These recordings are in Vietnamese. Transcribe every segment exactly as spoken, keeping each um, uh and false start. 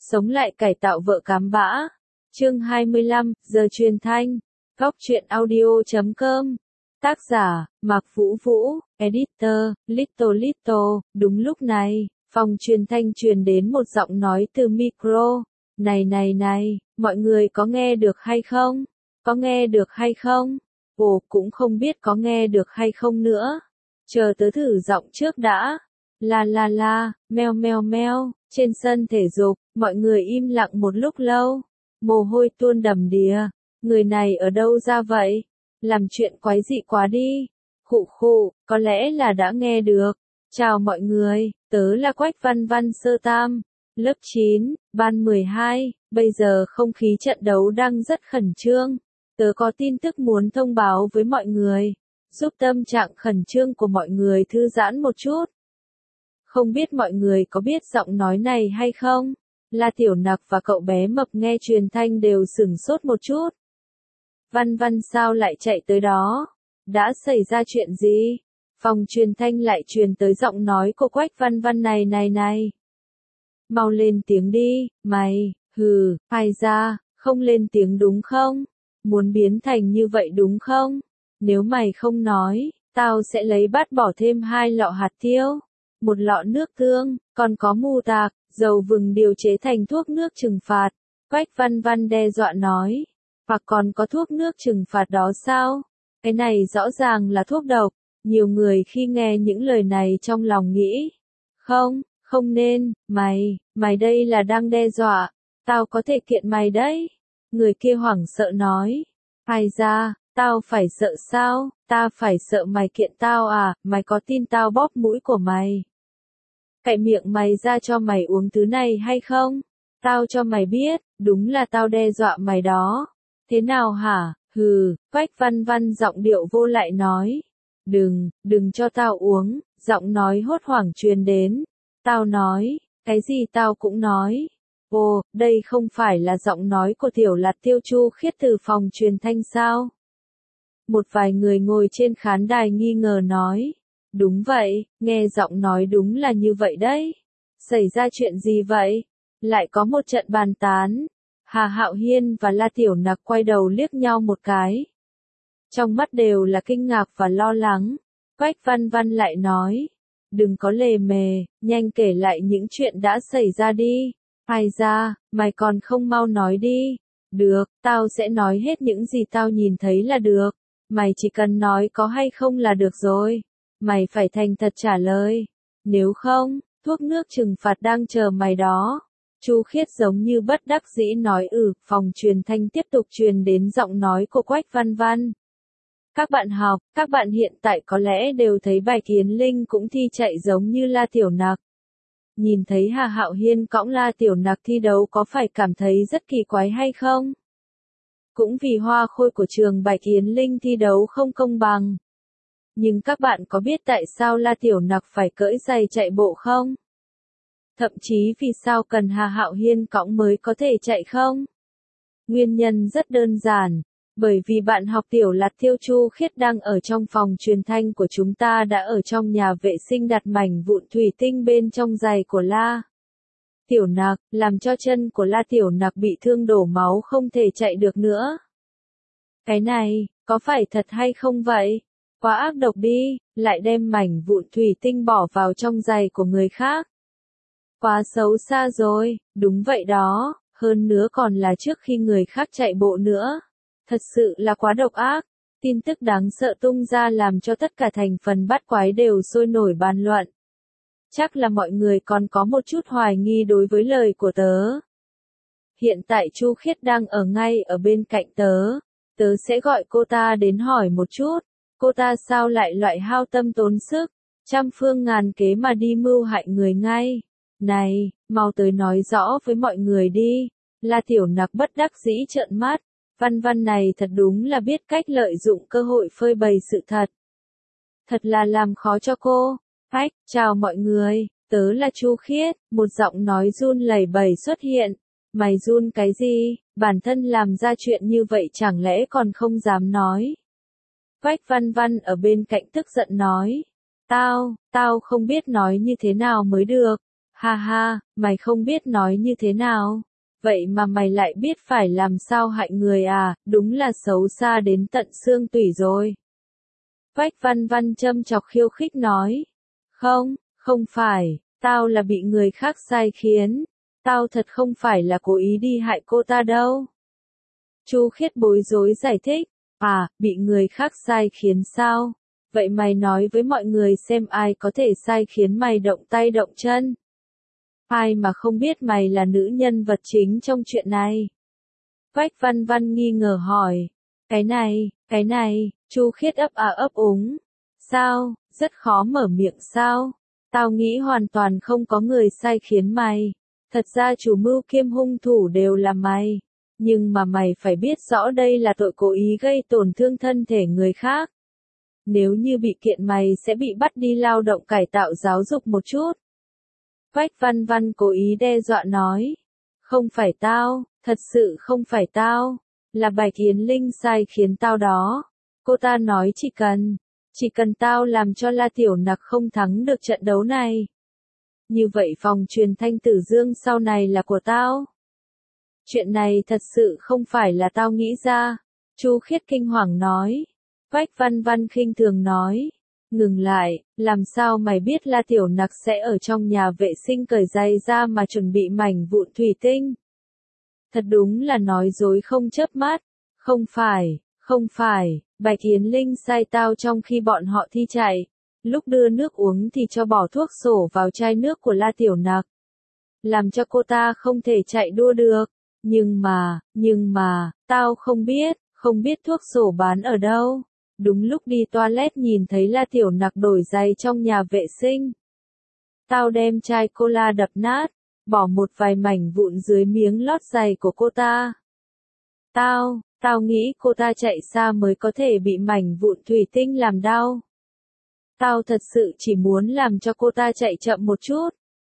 Sống lại cải tạo vợ cám bã. Chương hai mươi lăm, giờ truyền thanh. Góc truyện audio chấm com. Tác giả, Mạc Vũ Vũ, Editor, Little Little. Đúng lúc này, phòng truyền thanh truyền đến một giọng nói từ micro. Này này này, mọi người có nghe được hay không? Có nghe được hay không? Ồ, cũng không biết có nghe được hay không nữa. Chờ tớ thử giọng trước đã. La la la, meo meo meo. Trên sân thể dục, mọi người im lặng một lúc lâu. Mồ hôi tuôn đầm đìa. Người này ở đâu ra vậy? Làm chuyện quái dị quá đi. Khụ khụ, có lẽ là đã nghe được. Chào mọi người, tớ là Quách Văn Văn Sơ Tam, lớp chín, ban mười hai. Bây giờ không khí trận đấu đang rất khẩn trương. Tớ có tin tức muốn thông báo với mọi người, giúp tâm trạng khẩn trương của mọi người thư giãn một chút. Không biết mọi người có biết giọng nói này hay không? La Tiểu Nặc và cậu bé mập nghe truyền thanh đều sửng sốt một chút. Văn Văn sao lại chạy tới đó? Đã xảy ra chuyện gì? Phòng truyền thanh lại truyền tới giọng nói của Quách Văn Văn này này này. Mau lên tiếng đi, mày, hừ, ai ra, không lên tiếng đúng không? Muốn biến thành như vậy đúng không? Nếu mày không nói, tao sẽ lấy bát bỏ thêm hai lọ hạt tiêu, một lọ nước tương, còn có mù tạc, dầu vừng điều chế thành thuốc nước trừng phạt. Quách Văn Văn đe dọa nói. Hoặc còn có thuốc nước trừng phạt đó sao? Cái này rõ ràng là thuốc độc. Nhiều người khi nghe những lời này trong lòng nghĩ. Không, không nên, mày, mày đây là đang đe dọa. Tao có thể kiện mày đấy. Người kia hoảng sợ nói. Ai ra, tao phải sợ sao? Ta phải sợ mày kiện tao à? Mày có tin tao bóp mũi của mày? Cậy miệng mày ra cho mày uống thứ này hay không? Tao cho mày biết, đúng là tao đe dọa mày đó. Thế nào hả? Hừ, Quách Văn Văn giọng điệu vô lại nói. Đừng, đừng cho tao uống, giọng nói hốt hoảng truyền đến. Tao nói, cái gì tao cũng nói. Ồ, đây không phải là giọng nói của Tiểu Lạt Tiêu Chu Khiết từ phòng truyền thanh sao? Một vài người ngồi trên khán đài nghi ngờ nói. Đúng vậy, nghe giọng nói đúng là như vậy đấy. Xảy ra chuyện gì vậy? Lại có một trận bàn tán. Hà Hạo Hiên và La Tiểu Nặc quay đầu liếc nhau một cái. Trong mắt đều là kinh ngạc và lo lắng. Quách Văn Văn lại nói. Đừng có lề mề, nhanh kể lại những chuyện đã xảy ra đi. Ai ra, mày còn không mau nói đi. Được, tao sẽ nói hết những gì tao nhìn thấy là được. Mày chỉ cần nói có hay không là được rồi. Mày phải thành thật trả lời. Nếu không, thuốc nước trừng phạt đang chờ mày đó. Chu Khiết giống như bất đắc dĩ nói ừ, phòng truyền thanh tiếp tục truyền đến giọng nói của Quách Văn Văn. Các bạn học, các bạn hiện tại có lẽ đều thấy Bạch Yến Linh cũng thi chạy giống như La Tiểu Nặc. Nhìn thấy Hà Hạo Hiên cõng La Tiểu Nặc thi đấu có phải cảm thấy rất kỳ quái hay không? Cũng vì hoa khôi của trường Bạch Yến Linh thi đấu không công bằng. Nhưng các bạn có biết tại sao La Tiểu Nặc phải cởi giày chạy bộ không? Thậm chí vì sao cần Hà Hạo Hiên cõng mới có thể chạy không? Nguyên nhân rất đơn giản. Bởi vì bạn học Tiểu Lạt Tiêu Chu Khiết đang ở trong phòng truyền thanh của chúng ta đã ở trong nhà vệ sinh đặt mảnh vụn thủy tinh bên trong giày của La Tiểu Nặc, làm cho chân của La Tiểu Nặc bị thương đổ máu không thể chạy được nữa. Cái này, có phải thật hay không vậy? Quá ác độc đi, lại đem mảnh vụn thủy tinh bỏ vào trong giày của người khác. Quá xấu xa rồi, đúng vậy đó, hơn nữa còn là trước khi người khác chạy bộ nữa. Thật sự là quá độc ác. Tin tức đáng sợ tung ra làm cho tất cả thành phần bát quái đều sôi nổi bàn luận. Chắc là mọi người còn có một chút hoài nghi đối với lời của tớ. Hiện tại Chu Khiết đang ở ngay ở bên cạnh tớ. Tớ sẽ gọi cô ta đến hỏi một chút. Cô ta sao lại loại hao tâm tốn sức, trăm phương ngàn kế mà đi mưu hại người ngay. Này, mau tới nói rõ với mọi người đi. La Tiểu Nặc bất đắc dĩ trợn mắt. Văn Văn này thật đúng là biết cách lợi dụng cơ hội phơi bày sự thật. Thật là làm khó cho cô. Hách, chào mọi người, tớ là Chu Khiết, một giọng nói run lẩy bẩy xuất hiện. Mày run cái gì, bản thân làm ra chuyện như vậy chẳng lẽ còn không dám nói. Quách Văn Văn ở bên cạnh tức giận nói. Tao, tao không biết nói như thế nào mới được. Ha ha, mày không biết nói như thế nào. Vậy mà mày lại biết phải làm sao hại người à, đúng là xấu xa đến tận xương tủy rồi. Quách Văn Văn châm chọc khiêu khích nói. Không, không phải, tao là bị người khác sai khiến. Tao thật không phải là cố ý đi hại cô ta đâu. Chu Khiết bối rối giải thích. À, bị người khác sai khiến sao? Vậy mày nói với mọi người xem ai có thể sai khiến mày động tay động chân. Ai mà không biết mày là nữ nhân vật chính trong chuyện này? Quách Văn Văn nghi ngờ hỏi. Cái này, cái này, Chu Khiết ấp à ấp úng. Sao, rất khó mở miệng sao? Tao nghĩ hoàn toàn không có người sai khiến mày. Thật ra chủ mưu kiêm hung thủ đều là mày. Nhưng mà mày phải biết rõ đây là tội cố ý gây tổn thương thân thể người khác. Nếu như bị kiện mày sẽ bị bắt đi lao động cải tạo giáo dục một chút. Quách Văn Văn cố ý đe dọa nói. Không phải tao, thật sự không phải tao. Là Bạch Yến Linh sai khiến tao đó. Cô ta nói chỉ cần, chỉ cần tao làm cho La Tiểu Nặc không thắng được trận đấu này. Như vậy phòng truyền thanh Tử Dương sau này là của tao. Chuyện này thật sự không phải là tao nghĩ ra. Chu Khiết kinh hoàng nói. Quách Văn Văn khinh thường nói. Ngừng lại, làm sao mày biết La Tiểu Nặc sẽ ở trong nhà vệ sinh cởi giày ra mà chuẩn bị mảnh vụn thủy tinh? Thật đúng là nói dối không chớp mắt. Không phải, không phải, Bạch Yến Linh sai tao trong khi bọn họ thi chạy. Lúc đưa nước uống thì cho bỏ thuốc sổ vào chai nước của La Tiểu Nặc. Làm cho cô ta không thể chạy đua được. Nhưng mà, nhưng mà, tao không biết, không biết thuốc sổ bán ở đâu. Đúng lúc đi toilet nhìn thấy La Tiểu Nặc đổi giày trong nhà vệ sinh. Tao đem chai cola đập nát, bỏ một vài mảnh vụn dưới miếng lót giày của cô ta. Tao, tao nghĩ cô ta chạy xa mới có thể bị mảnh vụn thủy tinh làm đau. Tao thật sự chỉ muốn làm cho cô ta chạy chậm một chút.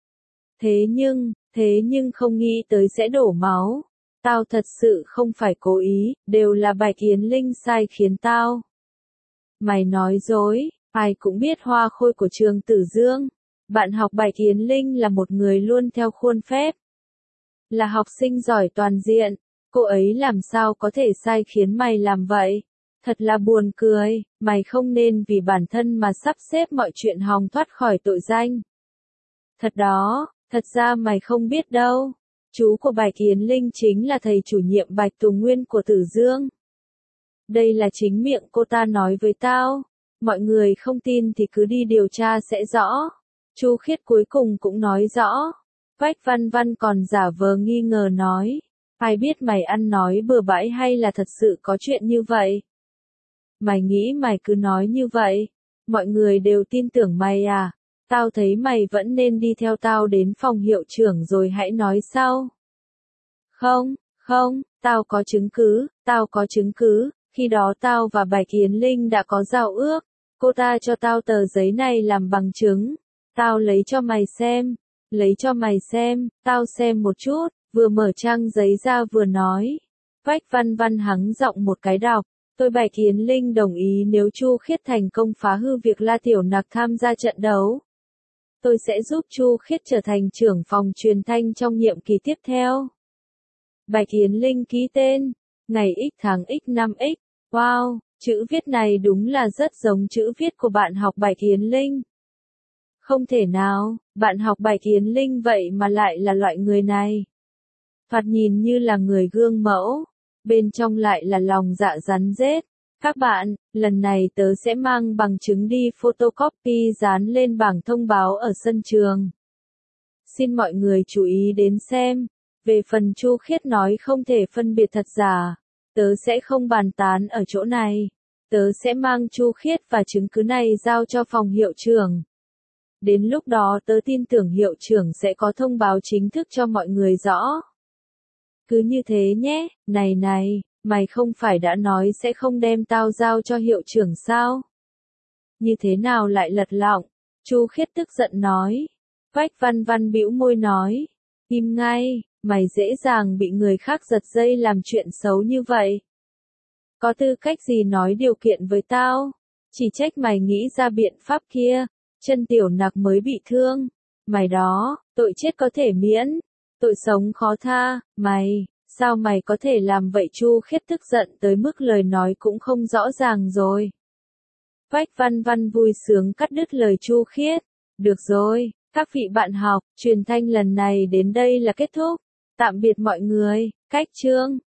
Thế nhưng, thế nhưng không nghĩ tới sẽ đổ máu. Tao thật sự không phải cố ý, đều là Bạch Yến Linh sai khiến tao. Mày nói dối, ai cũng biết Hoa Khôi của trường Tử Dương. Bạn học Bạch Yến Linh là một người luôn theo khuôn phép. Là học sinh giỏi toàn diện, cô ấy làm sao có thể sai khiến mày làm vậy? Thật là buồn cười, mày không nên vì bản thân mà sắp xếp mọi chuyện hòng thoát khỏi tội danh. Thật đó, thật ra mày không biết đâu. Chú của Bạch Yến Linh chính là thầy chủ nhiệm Bạch Tùng Nguyên của Tử Dương. Đây là chính miệng cô ta nói với tao. Mọi người không tin thì cứ đi điều tra sẽ rõ. Chu Khiết cuối cùng cũng nói rõ. Quách Văn Văn còn giả vờ nghi ngờ nói. Ai biết mày ăn nói bừa bãi hay là thật sự có chuyện như vậy? Mày nghĩ mày cứ nói như vậy, mọi người đều tin tưởng mày à? Tao thấy mày vẫn nên đi theo tao đến phòng hiệu trưởng rồi hãy nói sau. Không, không, tao có chứng cứ, tao có chứng cứ, khi đó tao và Bạch Yến Linh đã có giao ước, cô ta cho tao tờ giấy này làm bằng chứng. Tao lấy cho mày xem, lấy cho mày xem, tao xem một chút, vừa mở trang giấy ra vừa nói. Quách Văn Văn hắng giọng một cái đọc. Tôi Bạch Yến Linh đồng ý nếu Chu Khiết thành công phá hư việc La Tiểu Nặc tham gia trận đấu. Tôi sẽ giúp Chu Khiết trở thành trưởng phòng truyền thanh trong nhiệm kỳ tiếp theo. Bạch Yến Linh ký tên, ngày x tháng x năm x. Wow, chữ viết này đúng là rất giống chữ viết của bạn học Bạch Yến Linh. Không thể nào, bạn học Bạch Yến Linh vậy mà lại là loại người này. Thoạt nhìn như là người gương mẫu. Bên trong lại là lòng dạ rắn rết. Các bạn, lần này tớ sẽ mang bằng chứng đi photocopy dán lên bảng thông báo ở sân trường. Xin mọi người chú ý đến xem. Về phần Chu Khiết nói không thể phân biệt thật giả, tớ sẽ không bàn tán ở chỗ này. Tớ sẽ mang Chu Khiết và chứng cứ này giao cho phòng hiệu trưởng. Đến lúc đó tớ tin tưởng hiệu trưởng sẽ có thông báo chính thức cho mọi người rõ. Cứ như thế nhé, này này, mày không phải đã nói sẽ không đem tao giao cho hiệu trưởng sao? Như thế nào lại lật lọng? Chu Khiết tức giận nói. Quách Văn Văn bĩu môi nói. Im ngay, mày dễ dàng bị người khác giật dây làm chuyện xấu như vậy. Có tư cách gì nói điều kiện với tao? Chỉ trách mày nghĩ ra biện pháp kia, chân Tiểu Nặc mới bị thương. mày đó, tội chết có thể miễn, tội sống khó tha, mày, sao mày có thể làm vậy? Chu Khiết tức giận tới mức lời nói cũng không rõ ràng rồi. Quách Văn Văn vui sướng cắt đứt lời Chu Khiết. Được rồi, các vị bạn học, truyền thanh lần này đến đây là kết thúc. Tạm biệt mọi người, cách chương.